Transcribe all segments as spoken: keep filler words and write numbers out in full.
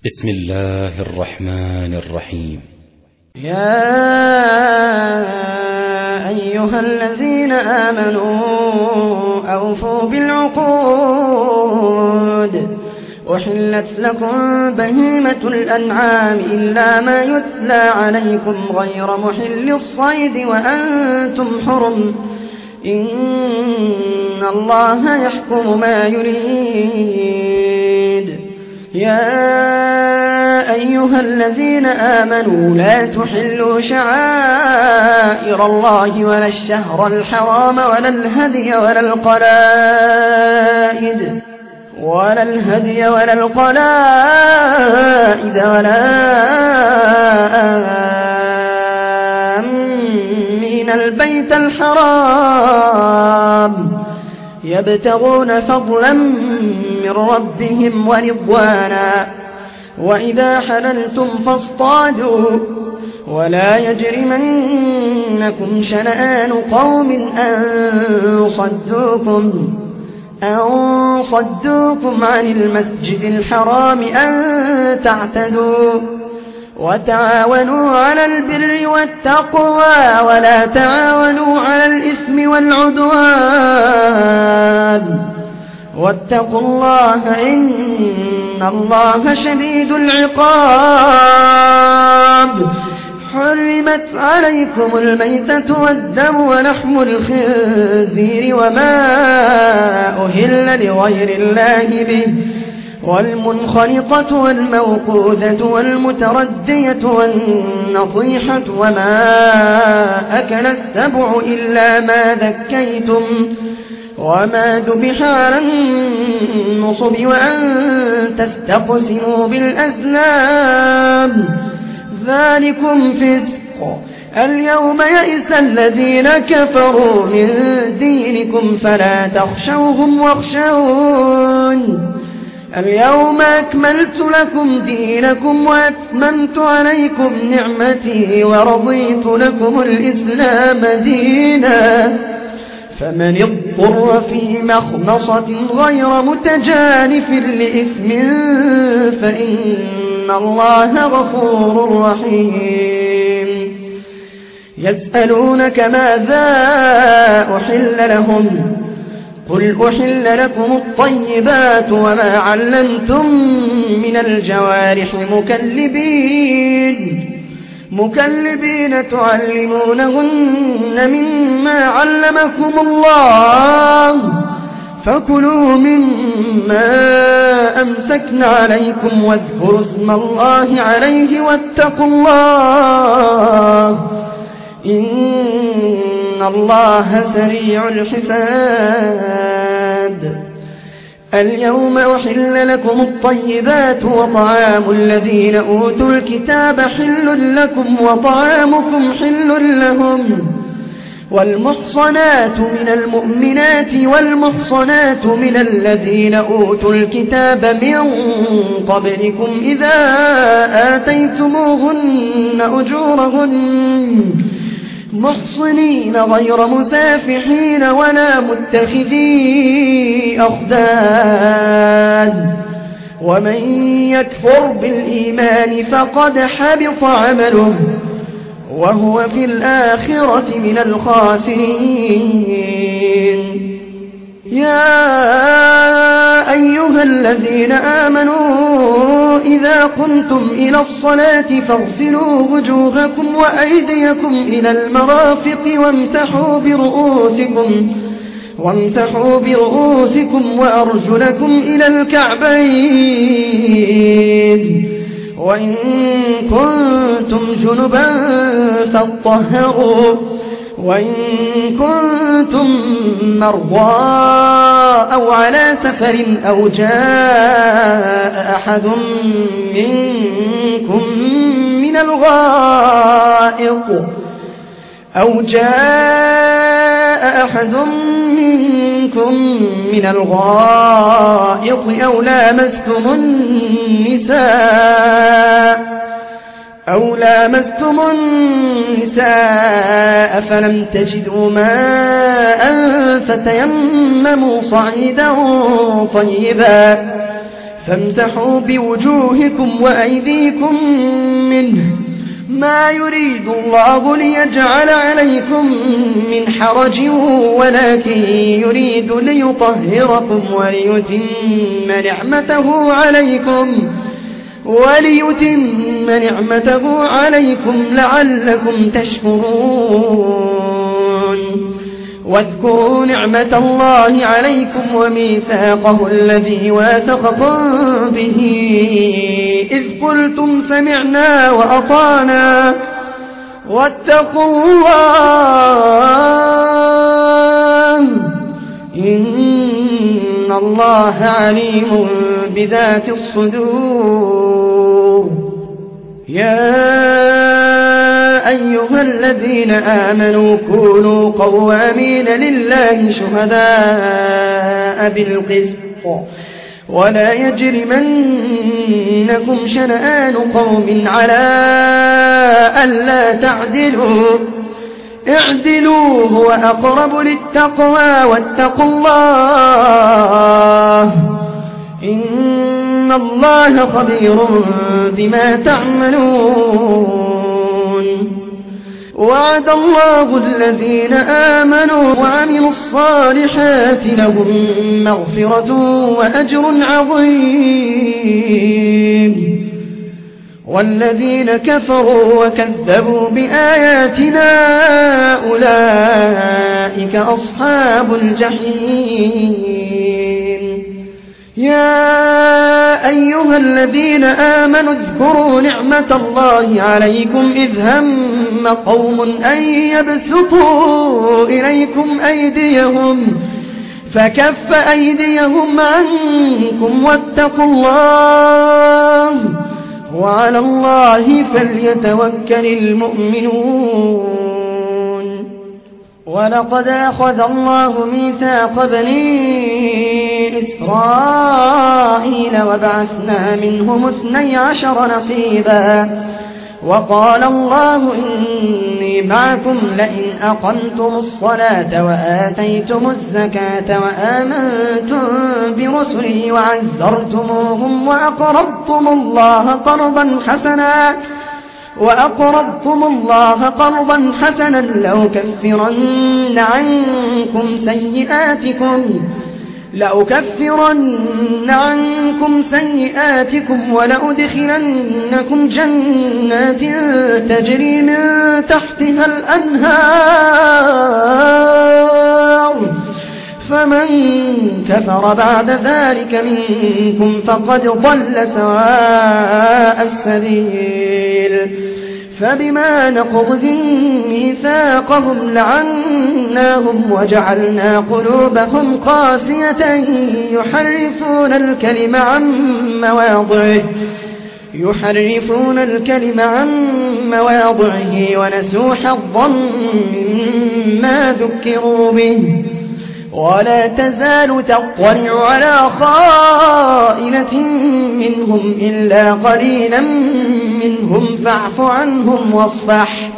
بسم الله الرحمن الرحيم. يا أيها الذين آمنوا أوفوا بالعقود. أحلت لكم بهيمة الأنعام إلا ما يتلى عليكم غير محل الصيد وأنتم حرم، إن الله يحكم ما يريد. يا أيها الذين آمنوا لا تحلوا شعائر الله ولا الشهر الحرام ولا الهدي ولا القلائد ولا الهدي ولا القلائد ولا آمين البيت الحرام يبتغون فضلا من ربهم ورضوانا. وإذا حللتم فاصطادوا ولا يجرمنكم شنآن قوم أن صدوكم أن صدوكم عن المسجد الحرام أن تعتدوا. وتعاونوا على البر والتقوى ولا تعاونوا على الإثم والعدوان، واتقوا الله إن الله شديد العقاب. حرمت عليكم الميتة والدم ولحم الخنزير وما أهل لغير الله به، والمنخنقة والموقوذة والمتردية والنطيحة وما أكل السبع إلا ما ذكيتم وما ذبح على النصب وأن تستقسموا بالأزلام، ذلكم فسق. اليوم يئس الذين كفروا من دينكم فلا تخشوهم واخشون. اليوم أكملت لكم دينكم وأتممت عليكم نعمتي ورضيت لكم الإسلام دينا. فمن اضطر في مخمصة غير متجانف لإثم فإن الله غفور رحيم. يسألونك ماذا أحل لهم، قل أحل لكم الطيبات وما علمتم من الجوارح مكلبين مكلبين تعلمونهن مما علمكم الله، فكلوا مما أمسكن عليكم واذكروا اسم الله عليه واتقوا الله إن الله سريع الحساب. اليوم أحل لكم الطيبات وطعام الذين أوتوا الكتاب حل لكم وطعامكم حل لهم. والمحصنات من المؤمنات والمحصنات من الذين أوتوا الكتاب من قبلكم إذا آتيتموهن أجورهن محصنين غير مسافحين ولا متخذي أخدان. ومن يكفر بالإيمان فقد حبط عمله وهو في الآخرة من الخاسرين. يا أيها الذين آمنوا إذا قمتم إلى الصلاة فاغسلوا وجوهكم وأيديكم إلى المرافق وامسحوا برؤوسكم وامسحوا برؤوسكم وأرجلكم إلى الكعبين، وإن كنتم جنبا فاطهروا، وإن كنتم مرضى أو على سفر أو جاء أحد منكم من الغائط أو جاء أحد منكم من الغائط أو لامستم النساء أو لامستم النساء فلم تجدوا ماء فتيمموا صعيدا طيبا فامسحوا بوجوهكم وأيديكم منه ما يريد الله ليجعل عليكم من حرج ولكن يريد ليطهركم وليتم نعمته عليكم وليتم نعمته عليكم لعلكم تشكرون واذكروا نعمة الله عليكم وميثاقه الذي واثقكم به إذ قلتم سمعنا وأطعنا واتقوا الله إن الله عليم بذات الصدور. يا أيها الذين آمنوا كونوا قوامين لله شهداء بالقسط ولا يجرمنكم شنآن قوم على ألا تعدلوا اعدلوا هو أقرب للتقوى واتقوا الله إن الله خبير بما تعملون. وعد الله الذين آمنوا وعملوا الصالحات لهم مغفرة وأجر عظيم والذين كفروا وكذبوا بآياتنا أولئك أصحاب الجحيم. يا أيها الذين آمنوا اذكروا نعمة الله عليكم إذ هم قوم أن يبسطوا إليكم أيديهم فكف أيديهم عنكم واتقوا الله وعلى الله فليتوكل المؤمنون. ولقد أخذ الله ميثاق بني إسرائيل وبعثنا منهم اثني عشر نقيبا وقال الله إني معكم لئن أقمتم الصلاة وآتيتم الزكاة وآمنتم برسلي وعزرتموهم وأقرضتم الله قرضا حسنا وأقرضتم الله قرضا حسنا لأكفرن عنكم سيئاتكم لأكفرن عنكم سيئاتكم ولأدخلنكم جنات تجري من تحتها الأنهار فمن كفر بعد ذلك منكم فقد ضل سواء السبيل. فبما نقضهم ميثاقهم لعناهم وجعلنا قلوبهم قاسية يحرفون الكلم عن مواضعه يحرفون الكلم عن مواضعه ونسوا حظا مما ذكروا به ولا تزال تطلع على خائنة منهم إلا قليلا منهم فاعف عنهم واصفح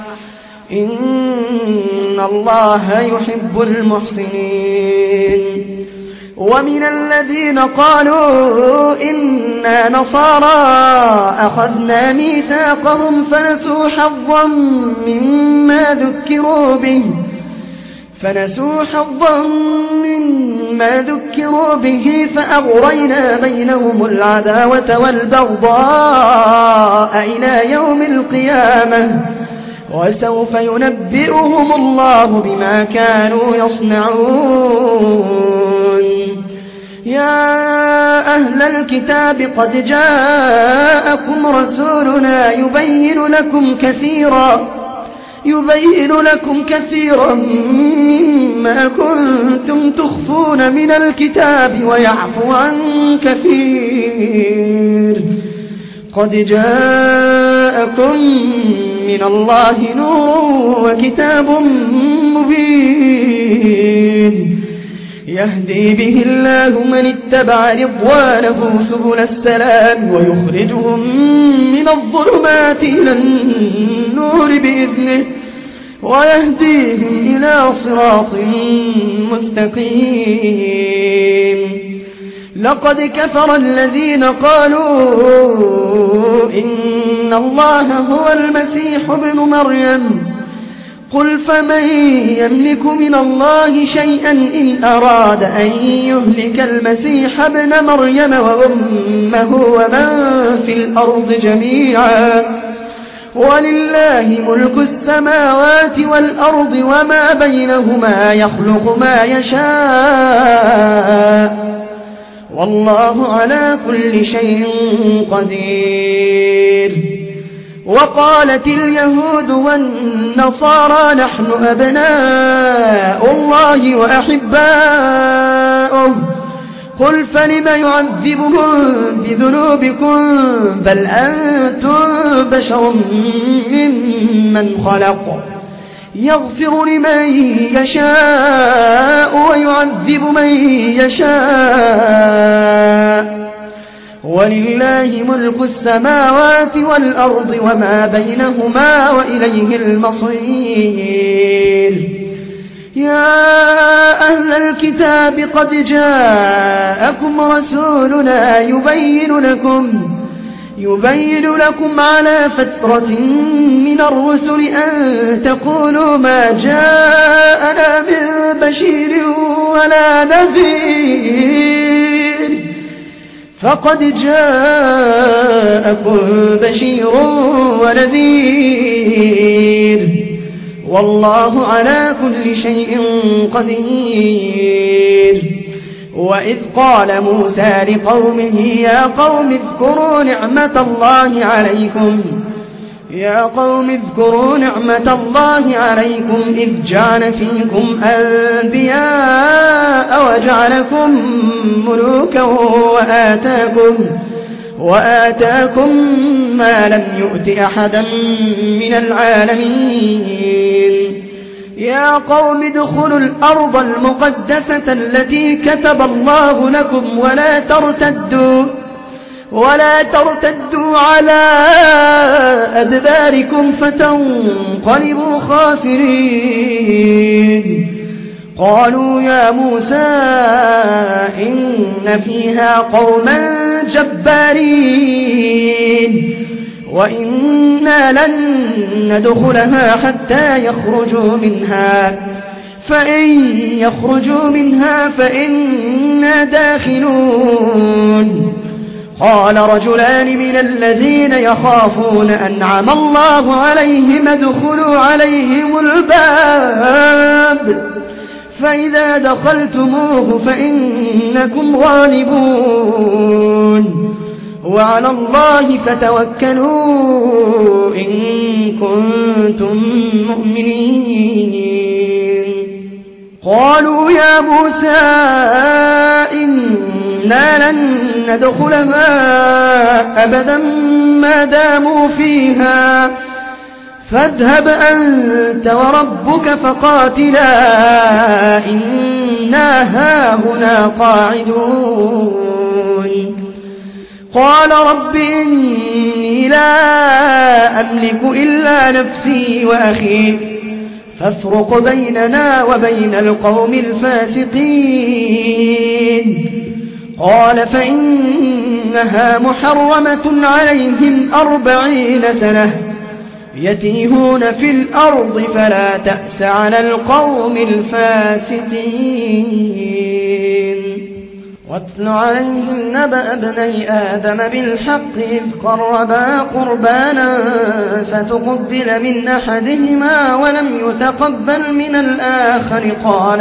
إن الله يحب المحسنين. ومن الذين قالوا إنا نصارى أخذنا ميثاقهم فنسوا حظا مما ذكروا به فنسوا حظا مما ذكروا به فأغرينا بينهم العداوة والبغضاء إلى يوم القيامة وسوف ينبئهم الله بما كانوا يصنعون. يا أهل الكتاب قد جاءكم رسولنا يبين لكم كثيرا يبين لكم كثيرا مما كنتم تخفون من الكتاب ويعفو عن كثير. قد جاءكم من الله نور وكتاب مبين يهدي به الله من اتبع رضوانه سبل السلام ويخرجهم من الظلمات إلى النور بإذنه ويهديهم إلى صراط مستقيم. لقد كفر الذين قالوا إن الله هو المسيح ابن مريم قل فمن يملك من الله شيئا إن أراد أن يهلك المسيح ابن مريم وأمه ومن في الأرض جميعا ولله ملك السماوات والأرض وما بينهما يخلق ما يشاء والله على كل شيء قدير. وقالت اليهود والنصارى نحن أبناء الله وأحباؤه قل فلم يعذبهم بذنوبكم بل أنتم بشر ممن خلق يغفر لمن يشاء ويعذب من يشاء ولله ملك السماوات والأرض وما بينهما وإليه المصير. يا أهل الكتاب قد جاءكم رسولنا يبين لكم يبين لكم على فترة من الرسل أن تقولوا ما جاءنا من بشير ولا نذير فقد جاءكم بشير ونذير والله على كل شيء قدير. وإذ قال موسى لقومه يا قوم اذكروا نعمة الله عليكم يا قوم اذكروا نعمة الله عليكم إذ جعل فيكم أنبياء وجعلكم ملوكا وآتاكم وآتاكم ما لم يؤت أحدا من العالمين. يا قوم ادخلوا الأرض المقدسة التي كتب الله لكم ولا ترتدوا ولا ترتدوا على أدباركم فتنقلبوا خاسرين. قالوا يا موسى إن فيها قوما جبارين وإنا لن ندخلها حتى يخرجوا منها فإن يخرجوا منها فإنا داخلون. قال رجلان من الذين يخافون أنعم الله عليهم ادخلوا عليهم الباب فإذا دخلتموه فإنكم غالبون وعلى الله فتوكلوا إن كنتم مؤمنين. قالوا يا موسى إنا لن ندخلها أبدا ما داموا فيها فاذهب أنت وربك فقاتلا إنا هاهنا قاعدون. قال رب إني لا أملك إلا نفسي وأخي فافرق بيننا وبين القوم الفاسقين. قال فإنها محرمة عليهم أربعين سنة يتيهون في الأرض فلا تأس على القوم الفاسقين. واتل عليهم نبأ ابني آدم بالحق إذ قربا قربانا فتقبل من أحدهما ولم يتقبل من الآخر قال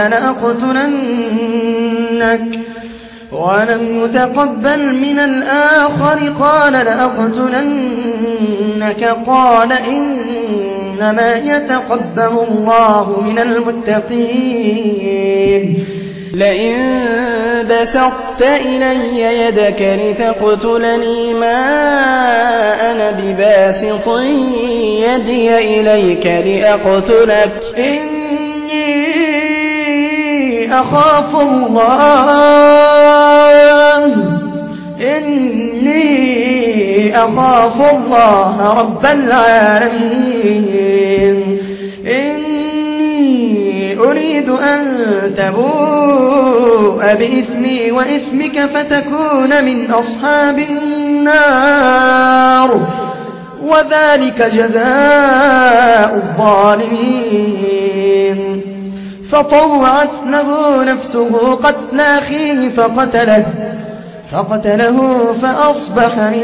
لأقتلنك ولم يتقبل من الآخر قال لأقتلنك قال إنما يتقبل الله من المتقين. لئن بسطت إلي يدك لتقتلني ما أنا بباسط يدي إليك لأقتلك إني أخاف الله إني أخاف الله رب العالمين. إني أريد أن تبوء بإثمي وإثمك فتكون من أصحاب النار وذلك جزاء الظالمين فطوعت له نفسه قتل أخيه فقتله فقتله فأصبح من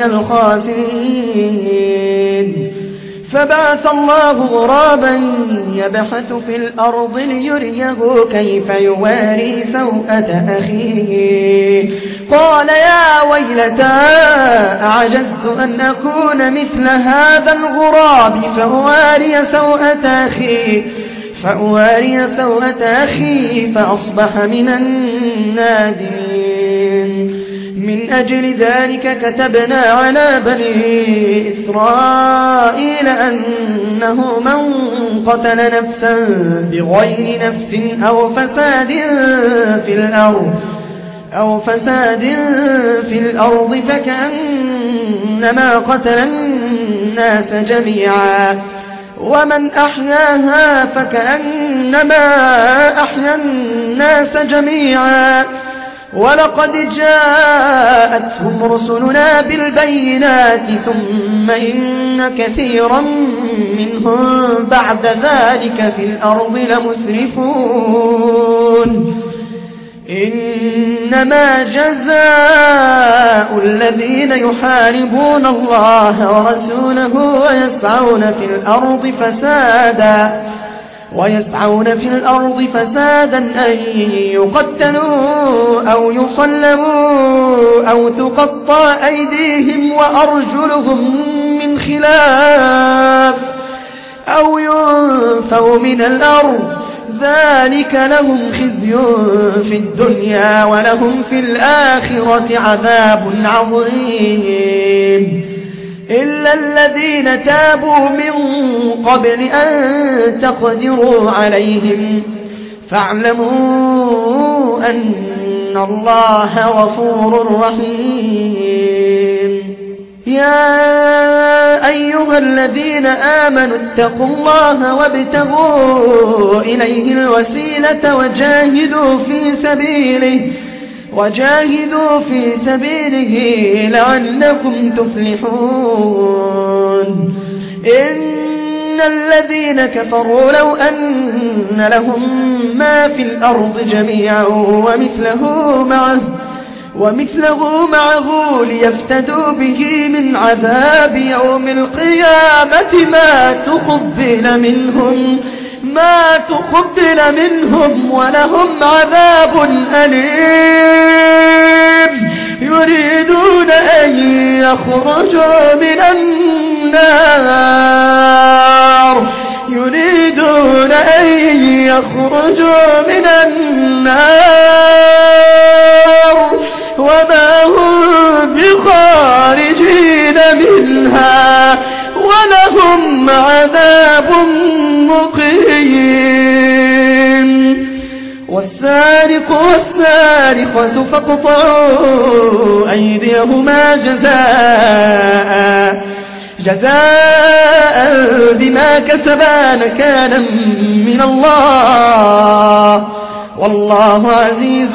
الخاسرين فبعث الله غرابا يبحث في الأرض ليريه كيف يواري سوءة أخيه قال يا ويلتى أعجزت أن أكون مثل هذا الغراب فأواري سوءة أخي فأواري سوءة أخي فأصبح من النادمين من أجل ذلك كتبنا على بني إسرائيل أنه من قتل نفسا بغير نفس أو فساد في الأرض أو فساد في الأرض فكأنما قتل الناس جميعا ومن أحياها فكأنما أحيا الناس جميعا ولقد جاءتهم رسلنا بالبينات ثم إن كثيرا منهم بعد ذلك في الأرض لمسرفون إنما جزاء الذين يحاربون الله ورسوله ويسعون في الأرض فسادا ويسعون في الأرض فسادا أن يقتلوا أو يصلبوا أو تقطع أيديهم وأرجلهم من خلاف أو ينفوا من الأرض ذلك لهم خزي في الدنيا ولهم في الآخرة عذاب عظيم إلا الذين تابوا من قبل أن تقدروا عليهم فاعلموا أن الله غفور رحيم يا أيها الذين آمنوا اتقوا الله وابتغوا إليه الوسيلة وجاهدوا في سبيله وجاهدوا في سبيله لعلكم تفلحون إن الذين كفروا لو أن لهم ما في الأرض جميعا ومثله معه ومثله معه ليفتدوا به من عذاب يوم القيامة ما تقبل منهم ما تقبل منهم ولهم عذاب أليم يريدون أن يخرجوا من النار يريدون أن يخرجوا من النار وما هم بخارجين منها ولهم عذاب مقيم والسارق والسارقة فاقطعوا أيديهما جزاء جزاء بما كسبا نكالا من الله والله عزيز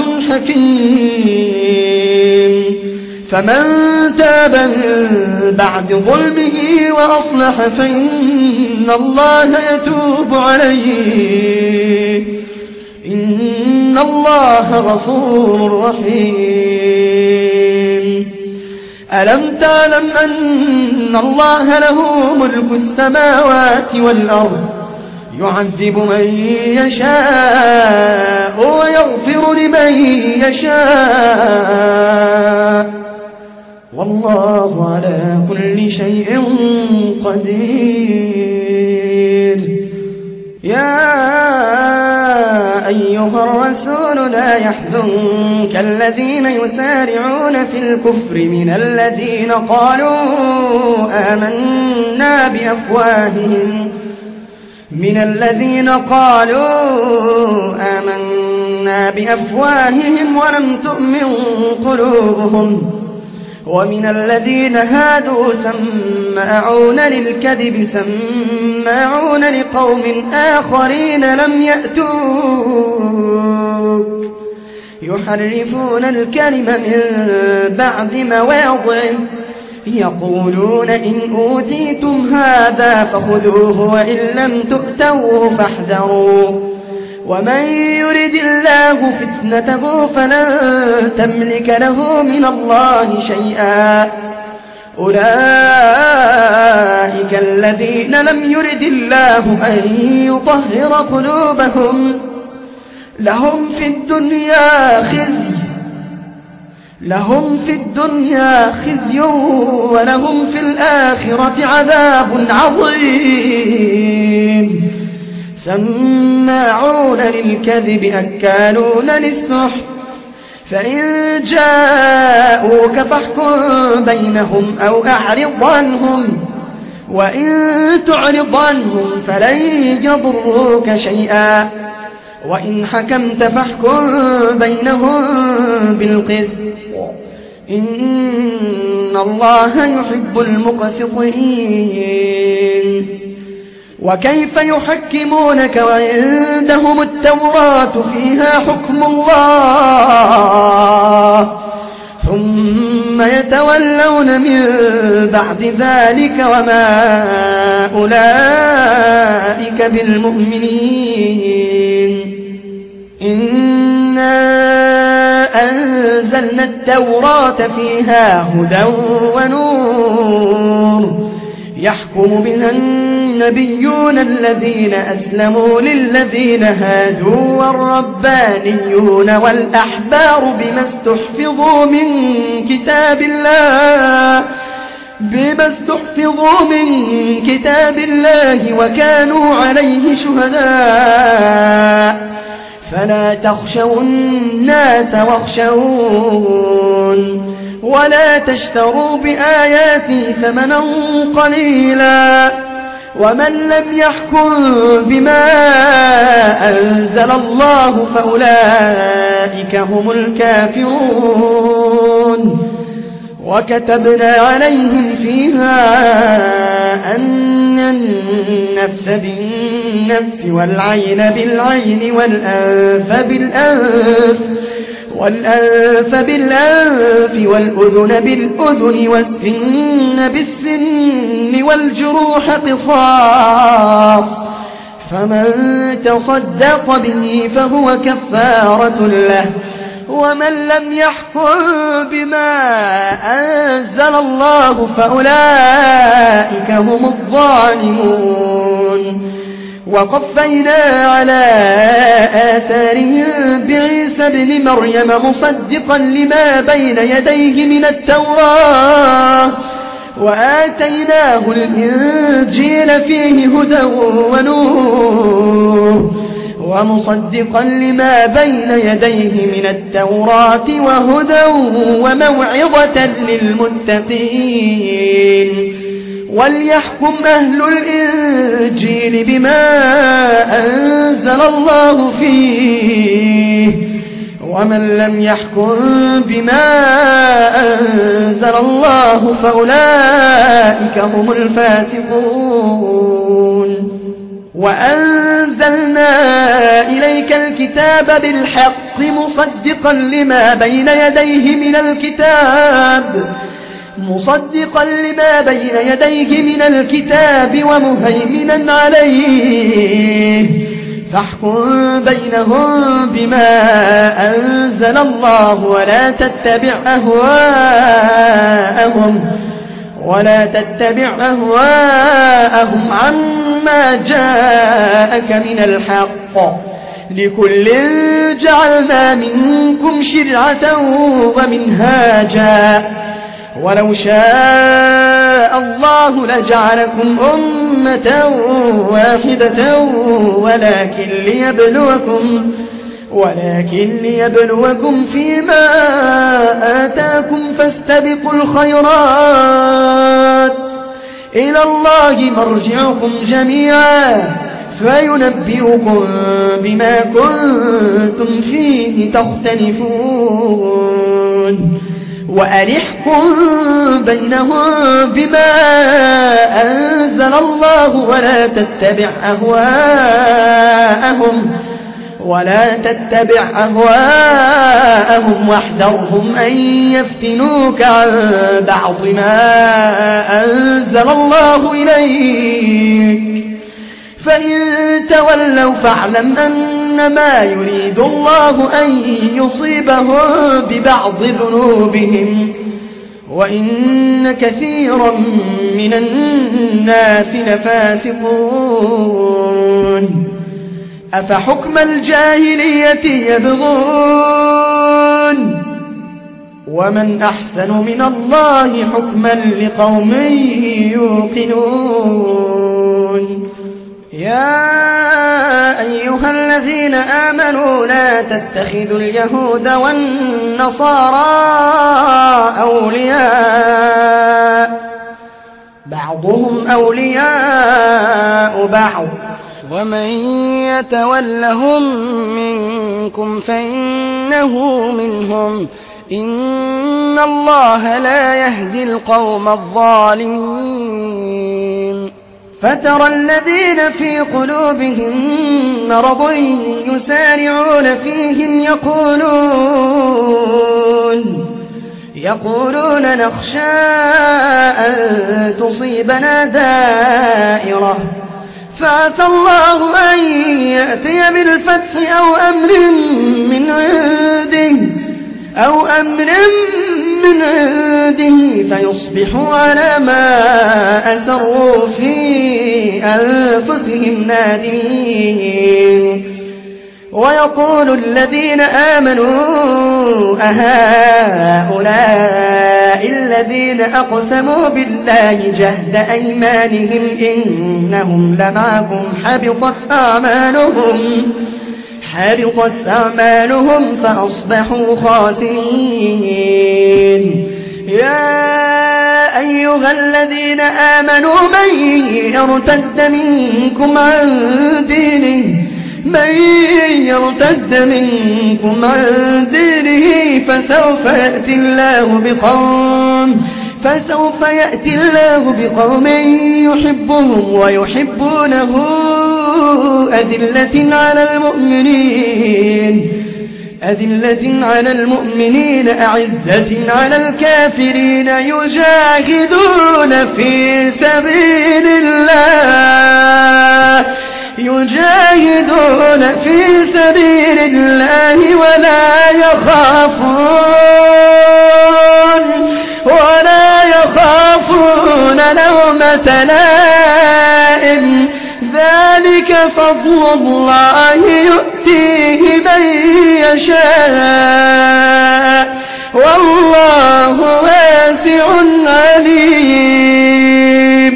حكيم فمن تاب من بعد ظلمه وأصلح فإن الله يتوب عليه إن الله غفور رحيم ألم تعلم أن الله له ملك السماوات والأرض يعذب من يشاء ويغفر لمن يشاء والله على كل شيء قدير يا أيها الرسول لا يحزنك الذين يسارعون في الكفر من الذين قالوا آمنا بأفواههم من الذين قالوا آمنا بأفواههم ولم تؤمن قلوبهم ومن الذين هادوا سماعون للكذب سماعون لقوم آخرين لم يأتوك يحرفون الكلم من بعد مواضعه يقولون إن أوتيتم هذا فخذوه وإن لم تؤتوه فاحذروا ومن يرد الله فتنته فلن تملك له من الله شيئا أولئك الذين لم يرد الله أن يطهر قلوبهم لهم في الدنيا خزي لهم في الدنيا خزي ولهم في الآخرة عذاب عظيم سماعون للكذب أكالون للسحت فإن جاءوك فاحكم بينهم أو أعرض عنهم وإن تعرض عنهم فلن يضروك شيئا وإن حكمت فاحكم بينهم بالقسط إن الله يحب المقسطين وكيف يحكمونك وعندهم التوراة فيها حكم الله ثم يتولون من بعد ذلك وما أولئك بالمؤمنين إنا أنزلنا التوراة فيها هدى ونور يحكم بها النبيون الذين أسلموا للذين هادوا والربانيون والأحبار بما استحفظوا من كتاب الله بما استحفظوا من كتاب الله وكانوا عليه شهداء فلا تخشوا الناس واخشون ولا تشتروا بآياتي ثمنا قليلا ومن لم يحكم بما أنزل الله فأولئك هم الكافرون وكتبنا عليهم فيها أن النفس بالنفس والعين بالعين والأنف بالأنف والأنف بالأنف والأذن بالأذن والسن بالسن والجروح قصاص فمن تصدق به فهو كفارة له ومن لم يحكم بما أنزل الله فأولئك هم الظالمون وقفينا على آثارهم بعيسى ابن مريم مصدقا لما بين يديه من التوراة وآتيناه الإنجيل فيه هدى ونور ومصدقا لما بين يديه من التوراة وهدى وموعظة للمتقين وليحكم أهل الإنجيل بما أنزل الله فيه ومن لم يحكم بما أنزل الله فأولئك هم الفاسقون وأنزلنا إليك الكتاب بالحق مصدقا لما بين يديه من الكتاب مصدقا لما بين يديه من الكتاب ومهيمنا عليه فاحكم بينهم بما أنزل الله ولا تتبع أهواءهم ولا تتبع أهواءهم عما جاءك من الحق لكل جعلنا منكم شرعة ومنهاجا ولو شاء الله لجعلكم أمة واحدة ولكن ليبلوكم ولكن ليبلوكم فيما آتاكم فاستبقوا الخيرات إلى الله مرجعكم جميعا فينبئكم بما كنتم فيه تختلفون وأنحكم بينهم بما أنزل الله ولا تتبع أهواءهم ولا تتبع أهواءهم واحذرهم أن يفتنوك عن بعض ما أنزل الله إليك فإن تولوا فاعلم أنما يريد الله أن يصيبهم ببعض ذنوبهم وإن كثيرا من الناس لفاسقون أفحكم الجاهلية يبغون ومن أحسن من الله حكما لقوم يوقنون يا أيها الذين آمنوا لا تتخذوا اليهود والنصارى أولياء بعضهم أولياء بعض ومن يتولهم منكم فإنه منهم إن الله لا يهدي القوم الظالمين فترى الذين في قلوبهم مرض يسارعون فيهم يقولون يقولون نخشى أن تصيبنا دائرة فعسى الله أن يأتي بالفتح أو أمر من عنده أو أمر من عنده فيصبحوا على ما أسروا في أنفسهم نادمين ويقول الذين آمنوا أهؤلاء الذين أقسموا بالله جهد أيمانهم إنهم لمعكم حبطت أعمالهم حبطت أعمالهم فأصبحوا خاسرين يا أيها الذين آمنوا من يرتد منكم عن دينه من يرتد منكم عن دينه فسوف يأتي الله بقوم فسوف يأتي الله بقوم يحبهم ويحبونه أذلة على المؤمنين أذلة على المؤمنين أعزة على الكافرين يجاهدون في سبيل الله يجاهدون في سبيل الله ولا يخافون ولا يخافون لومة لائم ذلك فضل الله يؤتيه من يشاء والله واسع عليم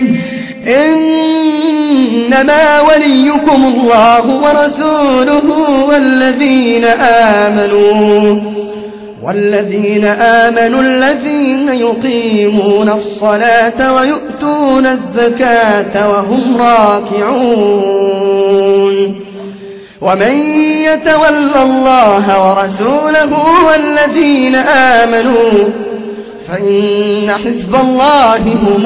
إنما وليكم الله ورسوله والذين آمنوا والذين آمنوا الذين يقيمون الصلاة ويؤتون الزكاة وهم راكعون ومن يتول الله ورسوله والذين آمنوا فإن حزب الله هم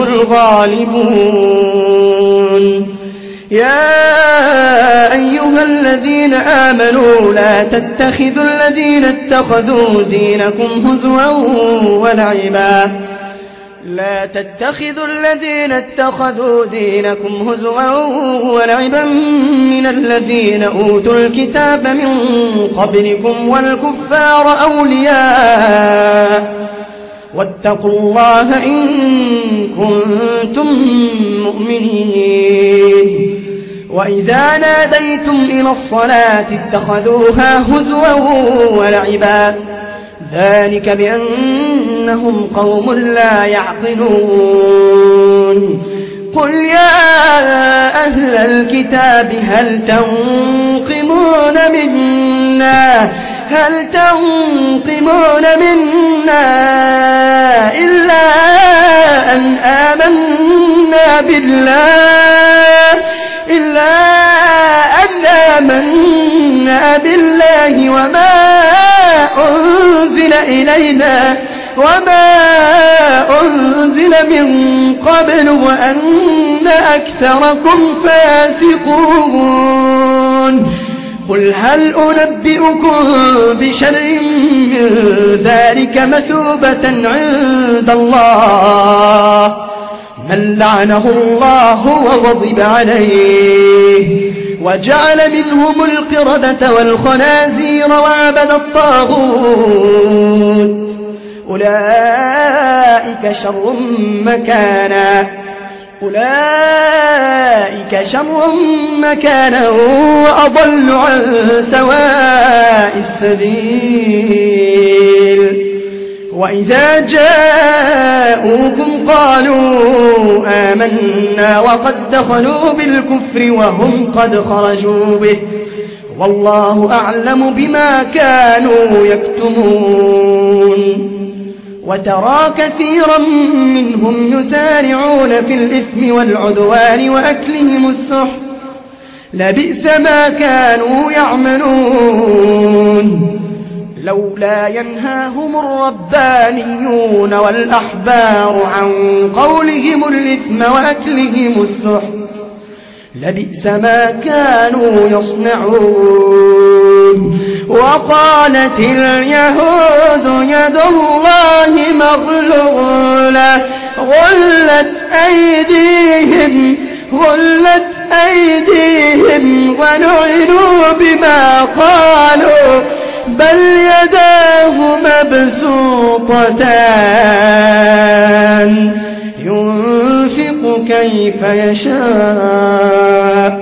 الغالبون يا أيها الذين آمنوا لا تتخذوا الذين اتخذوا دينكم هزوا ولعبا لا تتخذوا الذين اتخذوا دينكم هزوا ولعبا من الذين أوتوا الكتاب من قبلكم والكفار أولياء واتقوا الله إن كنتم مؤمنين وإذا ناديتم إلى الصلاة اتخذوها هزوا ولعبا ذلك بأنهم قوم لا يعقلون قل يا أهل الكتاب هل تنقمون منا هل تنقمون منا إلا أن آمنا بالله إلا أن آمنا بالله وما أنزل إلينا وما أنزل من قبل وأن أكثركم فاسقون قل هل أنبئكم بشر من ذلك مثوبة عند الله من لعنه الله وغضب عليه وجعل منهم القردة والخنازير وعبد الطاغوت أولئك شر مكانا أولئك شر مكانا وأضل عن سواء السبيل وإذا جاءوكم قالوا آمنا وقد دخلوا بالكفر وهم قد خرجوا به والله أعلم بما كانوا يكتمون وترى كثيرا منهم يسارعون في الإثم والعدوان وأكلهم السحت لبئس ما كانوا يعملون لولا ينهاهم الربانيون والأحبار عن قولهم الإثم وأكلهم السحت لبئس ما كانوا يصنعون وقالت اليهود يد الله مغلولة غلت أيديهم غلت أيديهم ولعنوا بما قالوا بل يداه مبسوطتان ينفق كيف يشاء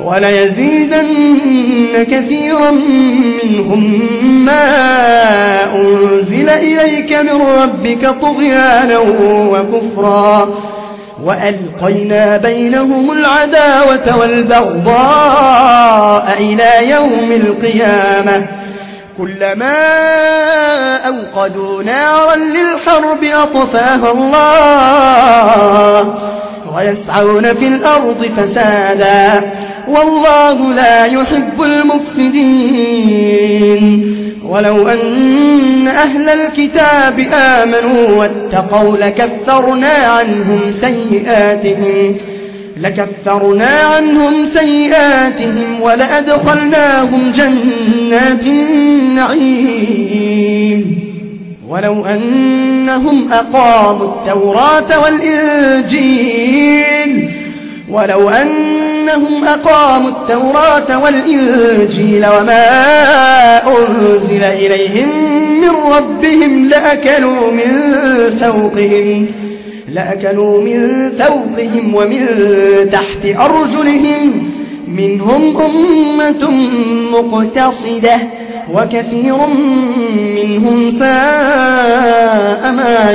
وليزيدن كثيرا منهم ما أنزل إليك من ربك طغيانا وكفرا وألقينا بينهم العداوة والبغضاء إلى يوم القيامة كلما أوقدوا نارا للحرب أطفاها الله ويسعون في الأرض فسادا والله لا يحب المفسدين ولو أن أهل الكتاب آمنوا واتقوا لكفرنا عنهم سيئاتهم لكفرنا عنهم سيئاتهم ولأدخلناهم جنات النعيم ولو أنهم أقاموا التوراة والإنجيل ولو أنهم أقاموا التوراة والإنجيل وما أنزل إليهم من ربهم لأكلوا من فوقهم لأكلوا من فوقهم ومن تحت أرجلهم منهم أمة مقتصدة وكثير منهم ساء ما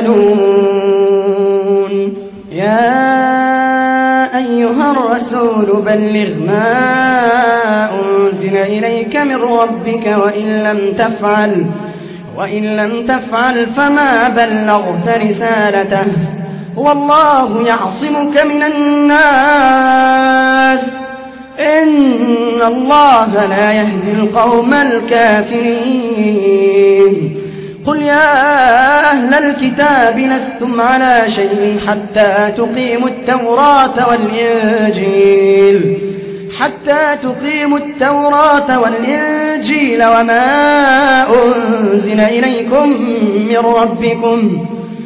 يعملون يا أيها الرسول بلغ ما أنزل إليك من ربك وإن لم تفعل وإن لم تفعل فما بلغت رسالته والله يعصمك من الناس إن الله لا يهدي القوم الكافرين قل يا أهل الكتاب لستم على شيء حتى تقيموا التوراة والإنجيل حتى تقيموا التوراة والإنجيل وما أنزل إليكم من ربكم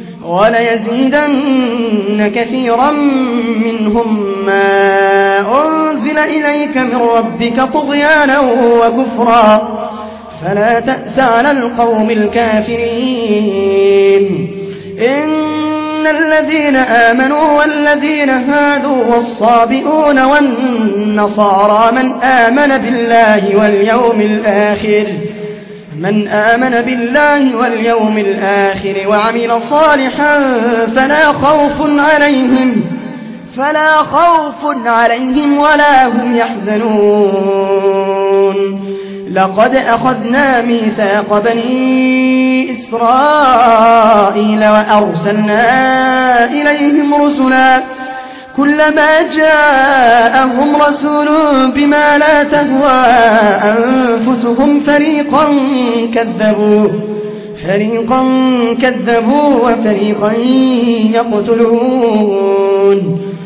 وليزيدن كثيرا منهم ما أنزل إليك من ربك طغيانا وكفرا فلا تأس على القوم الكافرين إن الذين آمنوا والذين هادوا والصابئون والنصارى من آمن بالله واليوم الآخر من آمن بالله واليوم الآخر وعمل صالحا فلا خوف عليهم فلا خوف عليهم ولا هم يحزنون لقد أخذنا ميثاق بني إسرائيل وأرسلنا إليهم رسلا كلما جاءهم رسول بما لا تهوى أنفسهم فريقا كذبوا فريقا كذبوا وفريقا يقتلون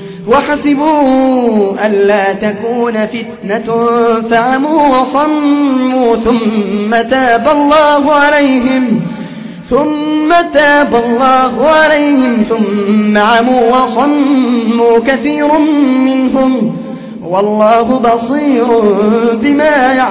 وحسبوا ألا تكون فتنة فعموا وصموا ثم تاب الله عليهم ثم تاب الله عليهم ثم عموا وصموا كثير منهم والله بصير بما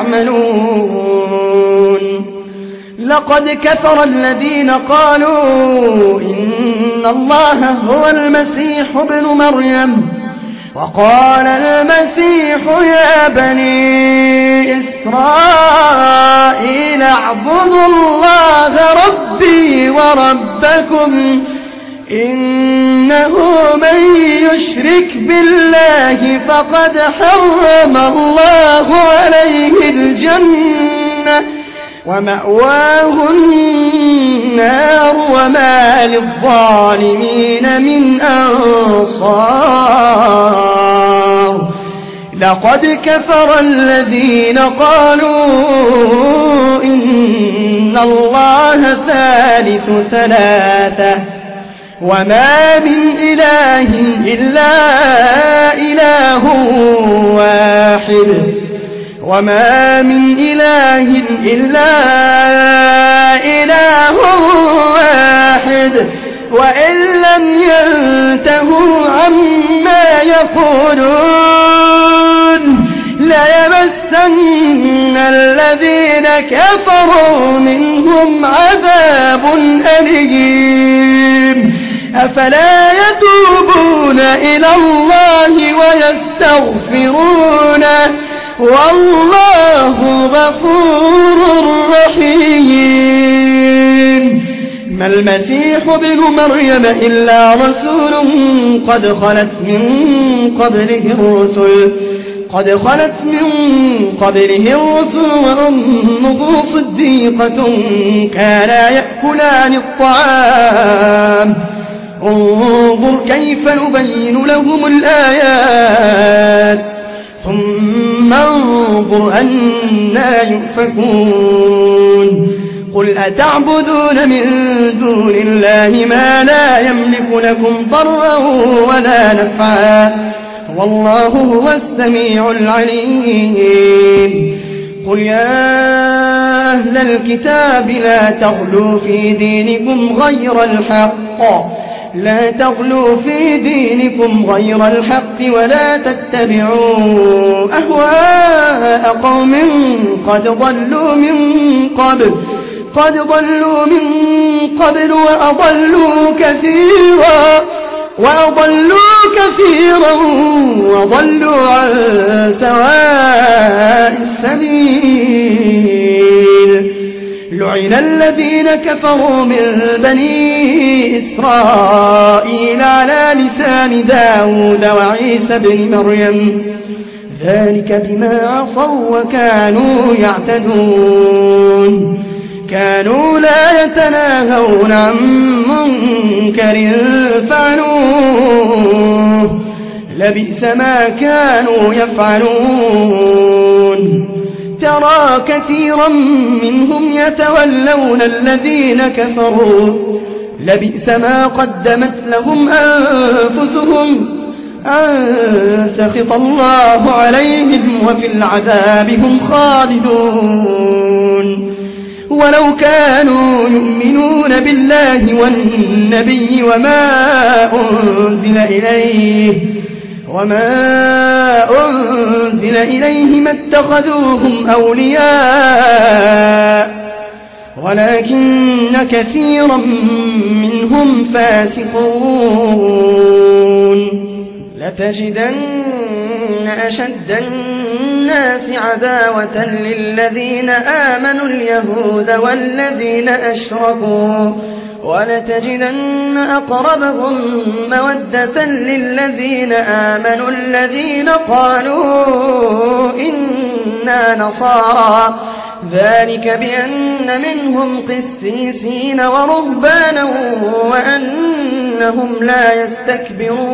يعملون لقد كفر الذين قالوا إن الله هو المسيح ابن مريم وقال المسيح يا بني إسرائيل اعبدوا الله ربي وربكم إنه من يشرك بالله فقد حرم الله عليه الجنة ومأواه النار وما للظالمين من أنصار لقد كفر الذين قالوا إن الله ثالث ثلاثة وما من إله إلا إله واحد وما من إله إلا إله واحد وإن لم ينتهوا عما يقولون ليمسن الذين كفروا منهم عذاب أليم أفلا يتوبون إلى الله ويستغفرونه والله غفور رحيم ما المسيح ابن مريم إلا رسول قد خلت من قبله الرسل قد خلت من قبله الرسل وأمه صديقة كانا يأكلان الطعام انظر كيف نبين لهم الآيات ثم انظر أنا يؤفكون قل أتعبدون من دون الله ما لا يملك لكم ضرا ولا نفعا والله هو السميع العليم قل يا أهل الكتاب لا تغلوا في دينكم غير الحق لا تغلوا في دينكم غير الحق ولا تتبعوا أهواء قوم قد ضلوا من قبل قد ضلوا من قبل وأضلوا كثيرا وأضلوا كثيرا وضلوا عن سواء السبيل لعن الذين كفروا من بني إسرائيل على لسان داود وعيسى بن مريم ذلك بما عصوا وكانوا يعتدون كانوا لا يتناهون عن منكر فعلوه لبئس ما كانوا يفعلون ترى كثيرا منهم يتولون الذين كفروا لبئس ما قدمت لهم أنفسهم أن سخط الله عليهم وفي العذاب هم خالدون ولو كانوا يؤمنون بالله والنبي وما أنزل إليه وما أنزل إليه ما اتخذوهم أولياء ولكن كثيرا منهم فاسقون لتجدن أشد الناس عداوة للذين آمنوا اليهود والذين أشركوا ولتجدن أقربهم مودة للذين آمنوا الذين قالوا إنا نصارى ذلك بأن منهم قسيسين ورهبانا وأنهم لا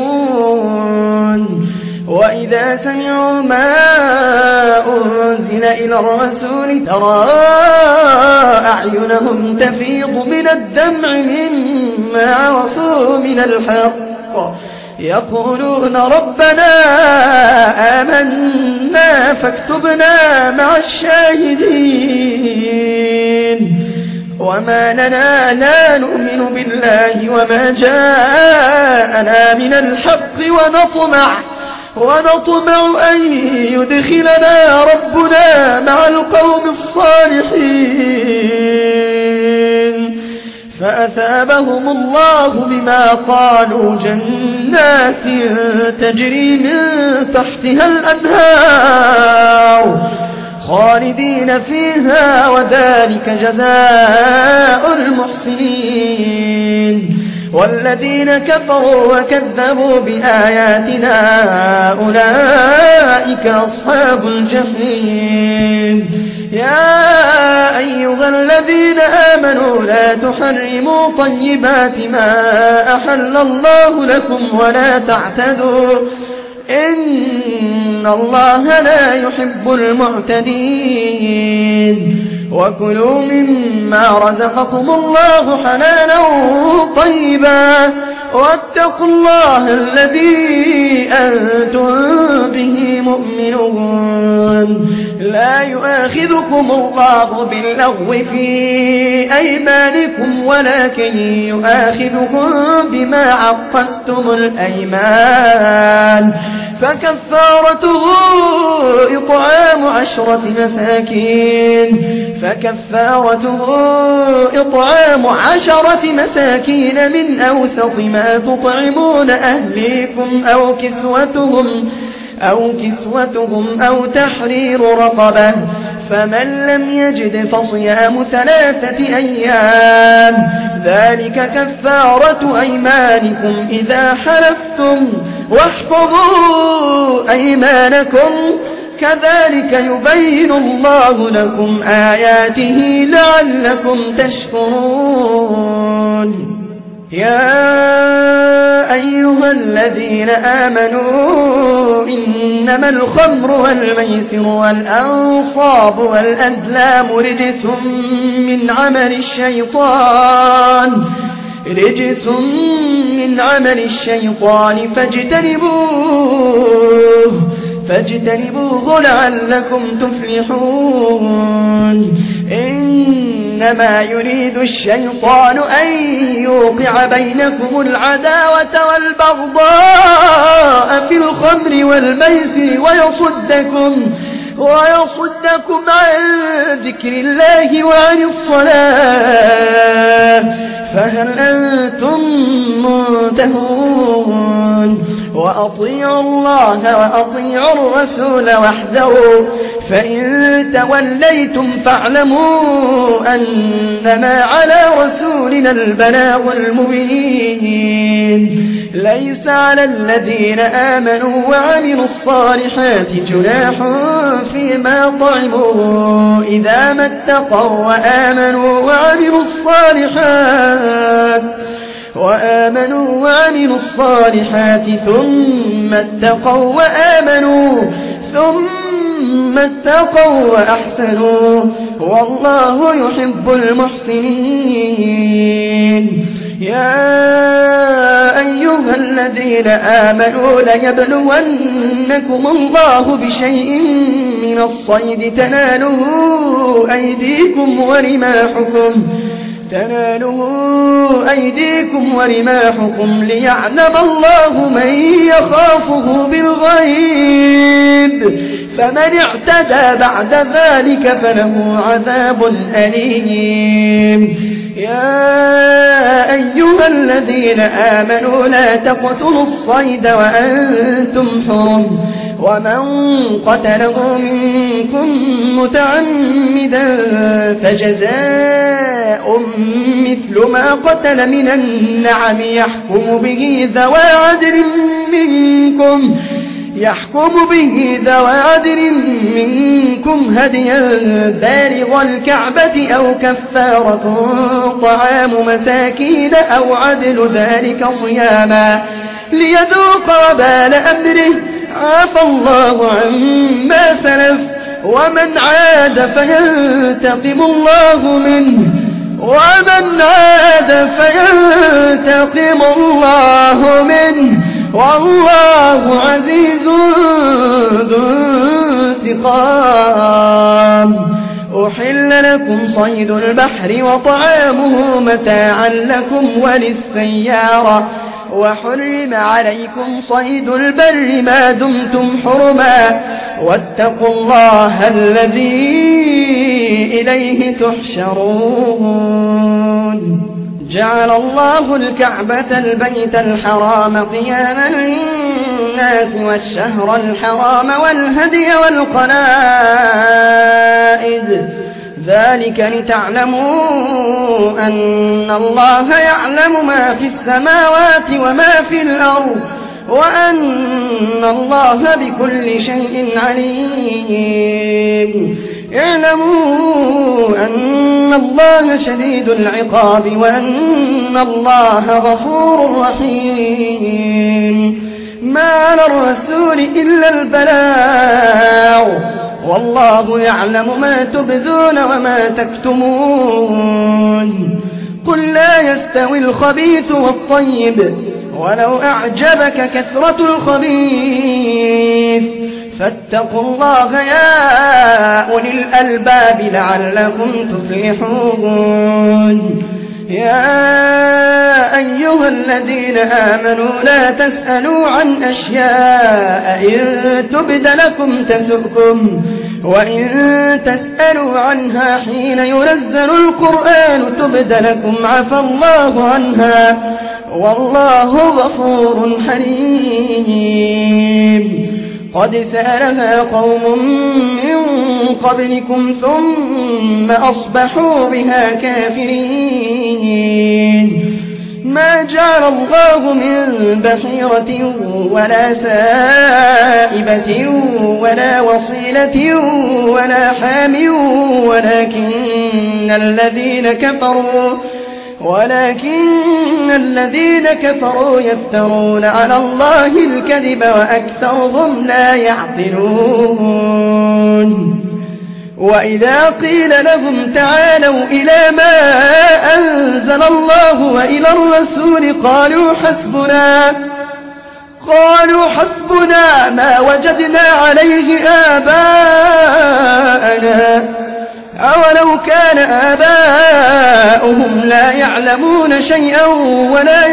يستكبرون وإذا سمعوا ما أنزل إلى الرسول ترى أعينهم تفيض من الدمع مما عرفوا من الحق يقولون ربنا آمنا فاكتبنا مع الشاهدين وما لنا لا نؤمن بالله وما جاءنا من الحق ونطمع ونطمع أن يدخلنا ربنا مع القوم الصالحين فأثابهم الله بما قالوا جنات تجري من تحتها الأنهار خالدين فيها وذلك جزاء المحسنين والذين كفروا وكذبوا بآياتنا أولئك أصحاب الجحيم يا أيها الذين آمنوا لا تحرموا طيبات ما أحل الله لكم ولا تعتدوا إن الله لا يحب المعتدين وكلوا مما رزقكم الله حلالا طيبا واتقوا الله الذي أنتم به مؤمنون لا يؤاخذكم الله باللغو في أيمانكم ولكن يؤاخذكم بما عقدتم الأيمان فكفارته إطعام عشرة مساكين فكفارته إطعام عشرة مساكين من أوسط ما تطعمون أهليكم أو كسوتهم أو كسوتهم أو تحرير رقبة فمن لم يجد فصيام ثلاثة أيام ذلك كفارة أيمانكم إذا حلفتم واحفظوا أيمانكم كذلك يبين الله لكم آياته لعلكم تشكرون يا أيها الذين آمنوا إنما الخمر والميسر والأنصاب والأزلام رجس من عمل الشيطان رجس من عمل الشيطان فاجتنبوه فاجتنبوه لعلكم تفلحون إنما يريد الشيطان أن يوقع بينكم العداوة والبغضاء في الخمر والميسر ويصدكم ويصدكم عن ذكر الله وعن الصلاة فهل أنتم منتهون وأطيعوا الله وأطيعوا الرسول واحذروا فإن توليتم فاعلموا أنما على رسولنا البلاغ المبين ليس على الذين آمنوا وعملوا الصالحات جناح فيما طعموا إذا ما اتقوا وآمنوا وعملوا الصالحات وآمنوا وعملوا الصالحات ثم اتقوا وآمنوا ثم اتقوا وأحسنوا والله يحب المحسنين يا أيها الذين آمنوا ليبلونكم الله بشيء من الصيد تناله أيديكم ورماحكم تناله أيديكم ورماحكم ليعلم الله من يخافه بالغيب فمن اعتدى بعد ذلك فله عذاب أليم يا أيها الذين آمنوا لا تقتلوا الصيد وأنتم حرم ومن قتله منكم متعمدا فجزاء مثل ما قتل من النعم يحكم به ذوى عدل منكم يحكم به ذوى عدل منكم هديا بالغ الكعبة أو كفارة طعام مساكين أو عدل ذلك صياما ليذوق وبال أمره عفى الله عما سلف ومن عاد فينتقم الله منه ومن عاد فينتقم الله منه والله عزيز ذو انتقام. أحل لكم صيد البحر وطعامه متاعا لكم وللسيارة وحرم عليكم صيد البر ما دمتم حرما واتقوا الله الذي إليه تحشرون. جعل الله الكعبة البيت الحرام قياما للناس والشهر الحرام والهدي والقلائد ذلك لتعلموا أن الله يعلم ما في السماوات وما في الأرض وأن الله بكل شيء عليم. اعلموا أن الله شديد العقاب وأن الله غفور رحيم. ما على الرسول إلا البلاغ والله يعلم ما تبدون وما تكتمون. قل لا يستوي الخبيث والطيب ولو أعجبك كثرة الخبيث فاتقوا الله يا أولي الألباب لعلكم تفلحون. يا أيها الذين آمنوا لا تسألوا عن أشياء إن تبد لكم تسؤكم وإن تسألوا عنها حين ينزل القرآن تبد لكم عفى الله عنها والله غفور حليم. قد سألها قوم من قبلكم ثم أصبحوا بها كافرين. ما جعل الله من بحيرة ولا سائبة ولا وصيلة ولا حام ولكن الذين كفروا ولكن الذين كفروا يفترون على الله الكذب وأكثرهم لا يعقلون. وإذا قيل لهم تعالوا إلى ما أنزل الله وإلى الرسول قالوا حسبنا قالوا حسبنا ما وجدنا عليه آباءنا أولو كان آباؤهم لا يعلمون شيئا ولا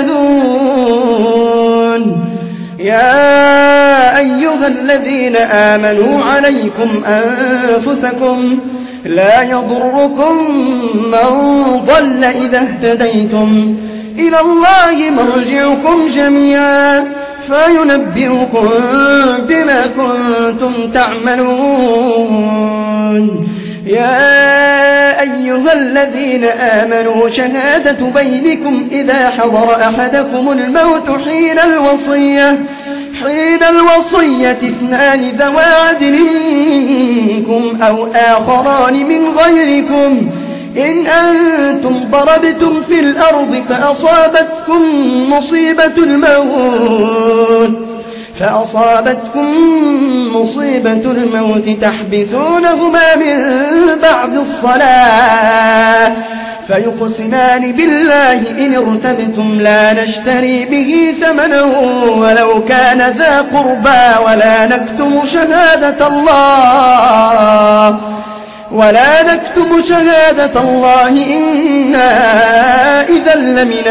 يهتدون. يا أيها الذين آمنوا عليكم أنفسكم لا يضركم من ضل إذا اهتديتم إلى الله مرجعكم جميعا فينبئكم بما كنتم تعملون. يا أيها الذين آمنوا شهادة بينكم إذا حضر أحدكم الموت حين الوصية حين الوصية اثنان ذوى عدل منكم أو آخران من غيركم إن أنتم ضربتم في الأرض فأصابتكم مصيبة الموت فأصابتكم مصيبة الموت تحبسونهما من بعد الصلاة فيقسمان بالله إن ارتبتم لا نشتري به ثمنا ولو كان ذا قربى ولا نكتم شهادة الله ولا نكتم شهادة الله إنا إذا لمن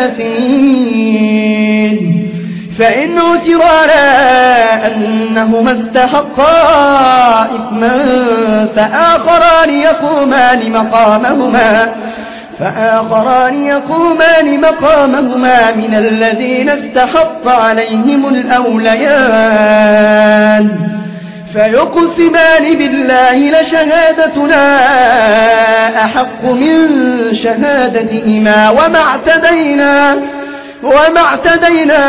الآثمين. فإن عثر على أنهما استحقا إثما فآخران يقومان مقامهما فآخران يقومان مقامهما من الذين استحق عليهم الأوليان فيقسمان بالله لشهادتنا أحق من شهادتهما وما اعتدينا وما اعتدينا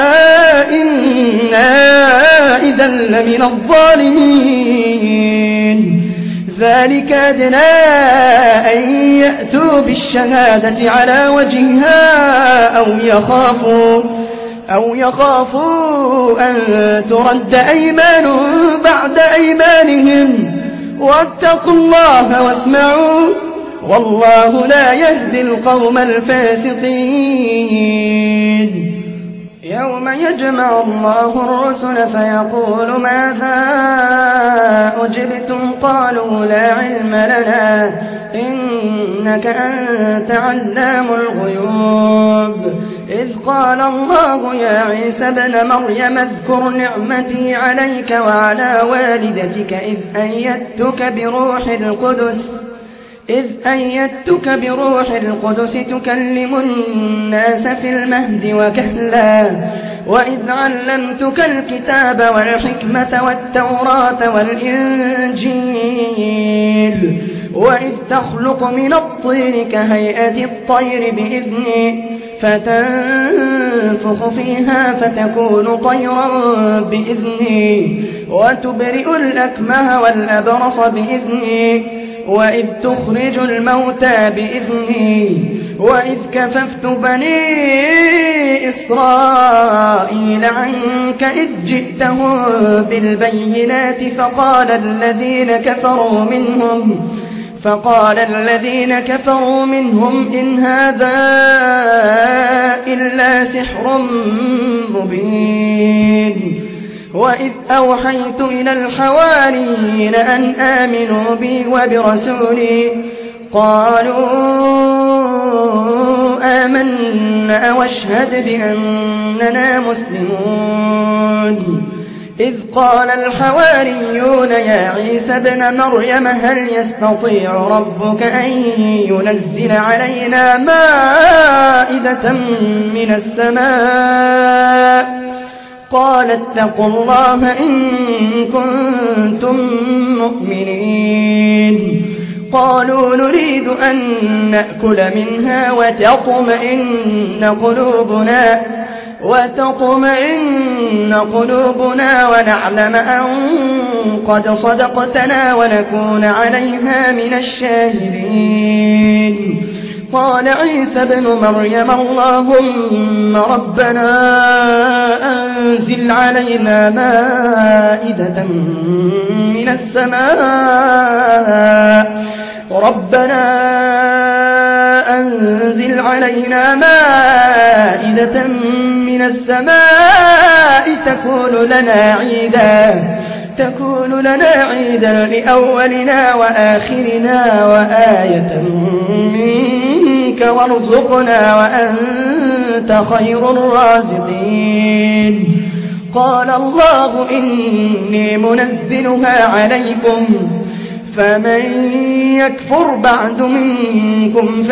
إنا إذا لمن الظالمين. ذلك أدنى أن يأتوا بالشهادة على وجهها أو يخافوا أو يخافوا أن ترد أيمان بعد أيمانهم واتقوا الله واسمعوا والله لا يهدي القوم الفاسقين. يوم يجمع الله الرسل فيقول ماذا أجبتم قالوا لا علم لنا إنك أنت علام الغيوب. إذ قال الله يا عيسى ابن مريم اذكر نعمتي عليك وعلى والدتك إذ أيدتك بروح القدس إذ أيدتك بروح القدس تكلم الناس في المهد وكهلا وإذ علمتك الكتاب والحكمة والتوراة والإنجيل وإذ تخلق من الطين كهيئة الطير بإذني فتنفخ فيها فتكون طيرا بإذني وتبرئ الأكمه والأبرص بإذني وإذ تخرج الموتى بإذني وإذ كففت بني إسرائيل عنك إذ جئتهم بالبينات فقال الذين كفروا منهم فقال الذين كفروا منهم إن هذا إلا سحر مبين. وإذ أوحيت إلى الحواريين أن آمنوا بي وبرسولي قالوا آمنا واشهد بأننا مسلمون. إذ قال الحواريون يا عيسى ابن مريم هل يستطيع ربك أن ينزل علينا مائدة من السماء قال اتقوا الله إن كنتم مؤمنين. قالوا نريد أن نأكل منها وتطمئن قلوبنا وتطمئن قلوبنا ونعلم أن قد صدقتنا ونكون عليها من الشاهدين. قال عيسى ابن مريم اللهم ربنا أنزل علينا مائدة من السماء ربنا أنزل علينا مائدة من السماء تكون لنا عيدا تكون لنا عيدا لأولنا وآخرنا وآية منك وارزقنا وأنت خير الرازقين. قال الله إني منزلها عليكم فمن يكفر بعد منكم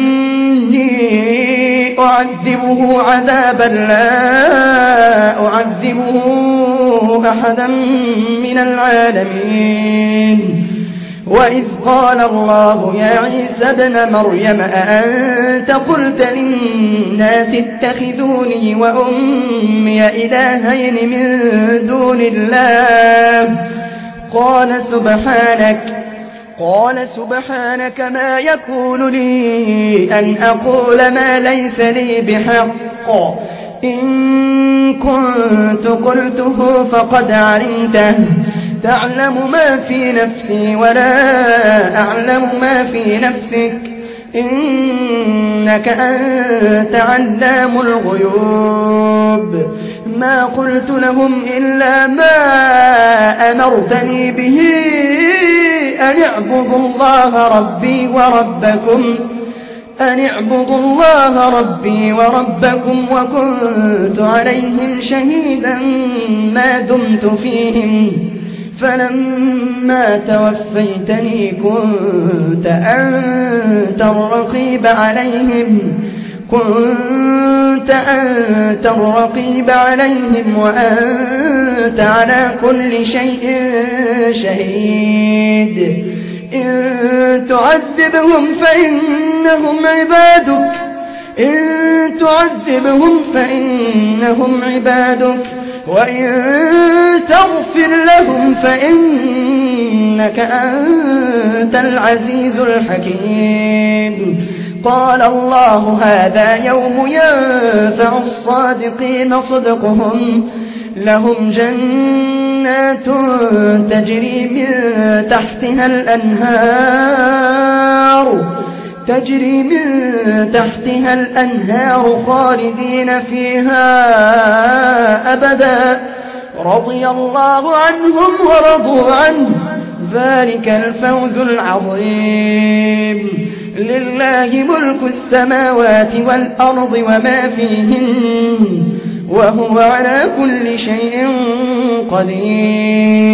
فإني أعذبه عذابا لا أعذبه أحدا من العالمين. وإذ قال الله يا عيسى ابن مريم أأنت قلت للناس اتخذوني وأمي إلهين من دون الله قال سبحانك قال سبحانك ما يكون لي أن أقول ما ليس لي بحق إن كنت قلته فقد علمته تعلم ما في نفسي ولا أعلم ما في نفسك إنك أنت علام الغيوب. ما قلت لهم إلا ما أمرتني به أن اعبدوا الله ربي وربكم أن اعبدوا الله ربي وربكم وكنت عليهم شهيدا ما دمت فيهم فلما توفيتني كنت أنت الرقيب عليهم كنت أنت الرقيب عليهم وأنت على كل شيء شهيد. إن تعذبهم فإنهم عبادك إن تعذبهم فإنهم عبادك وإن تغفر لهم فإنك أنت العزيز الحكيم. قال الله هذا يوم ينفع الصادقين صدقهم لهم جنات تجري من تحتها الأنهار تجري من تحتها الأنهار خالدين فيها أبدا رضي الله عنهم ورضوا عنه ذلك الفوز العظيم لله ملك السماوات والأرض وما فيهن وهو على كل شيء قدير